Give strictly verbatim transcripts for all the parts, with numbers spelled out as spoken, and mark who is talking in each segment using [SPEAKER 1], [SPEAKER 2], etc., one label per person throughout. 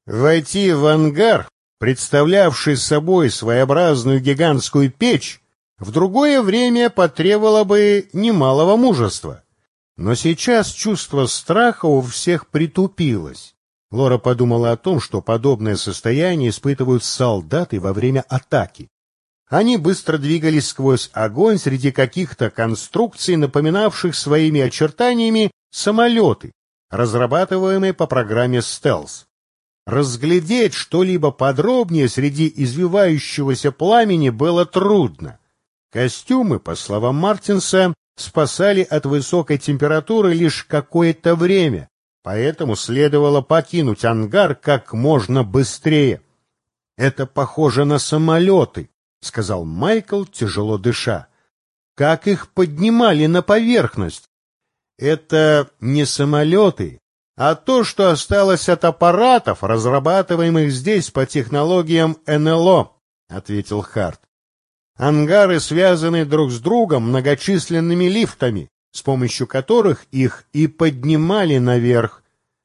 [SPEAKER 1] Войти в ангар, представлявший собой своеобразную гигантскую печь, в другое время потребовало бы немалого мужества. Но сейчас чувство страха у всех притупилось. Лора подумала о том, что подобное состояние испытывают солдаты во время атаки. Они быстро двигались сквозь огонь среди каких-то конструкций, напоминавших своими очертаниями самолеты, разрабатываемые по программе «Стелс». Разглядеть что-либо подробнее среди извивающегося пламени было трудно. Костюмы, по словам Мартинса, спасали от высокой температуры лишь какое-то время, поэтому следовало покинуть ангар как можно быстрее. — Это похоже на самолеты, — сказал Майкл, тяжело дыша. — Как их поднимали на поверхность? — Это не самолеты, а то, что осталось от аппаратов, разрабатываемых здесь по технологиям эн эл о, — ответил Харт. Ангары связаны друг с другом многочисленными лифтами, с помощью которых их и поднимали наверх.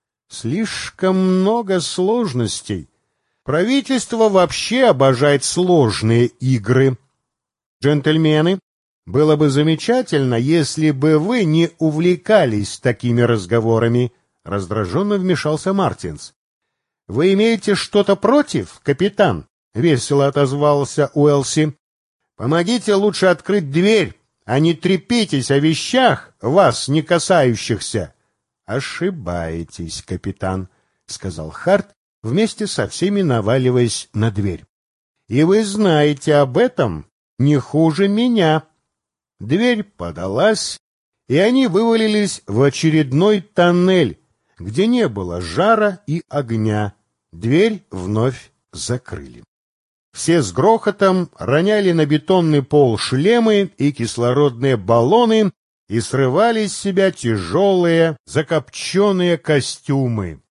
[SPEAKER 1] Слишком много сложностей. Правительство вообще обожает сложные игры. Джентльмены, было бы замечательно, если бы вы не увлекались такими разговорами, — раздраженно вмешался Мартинс. — Вы имеете что-то против, капитан? — весело отозвался Уэлси. — Помогите лучше открыть дверь, а не трепитесь о вещах, вас не касающихся. — Ошибаетесь, капитан, — сказал Харт, вместе со всеми наваливаясь на дверь. — И вы знаете об этом не хуже меня. Дверь подалась, и они вывалились в очередной тоннель, где не было жара и огня. Дверь вновь закрыли. Все с грохотом роняли на бетонный пол шлемы и кислородные баллоны и срывали с себя тяжелые закопченные костюмы.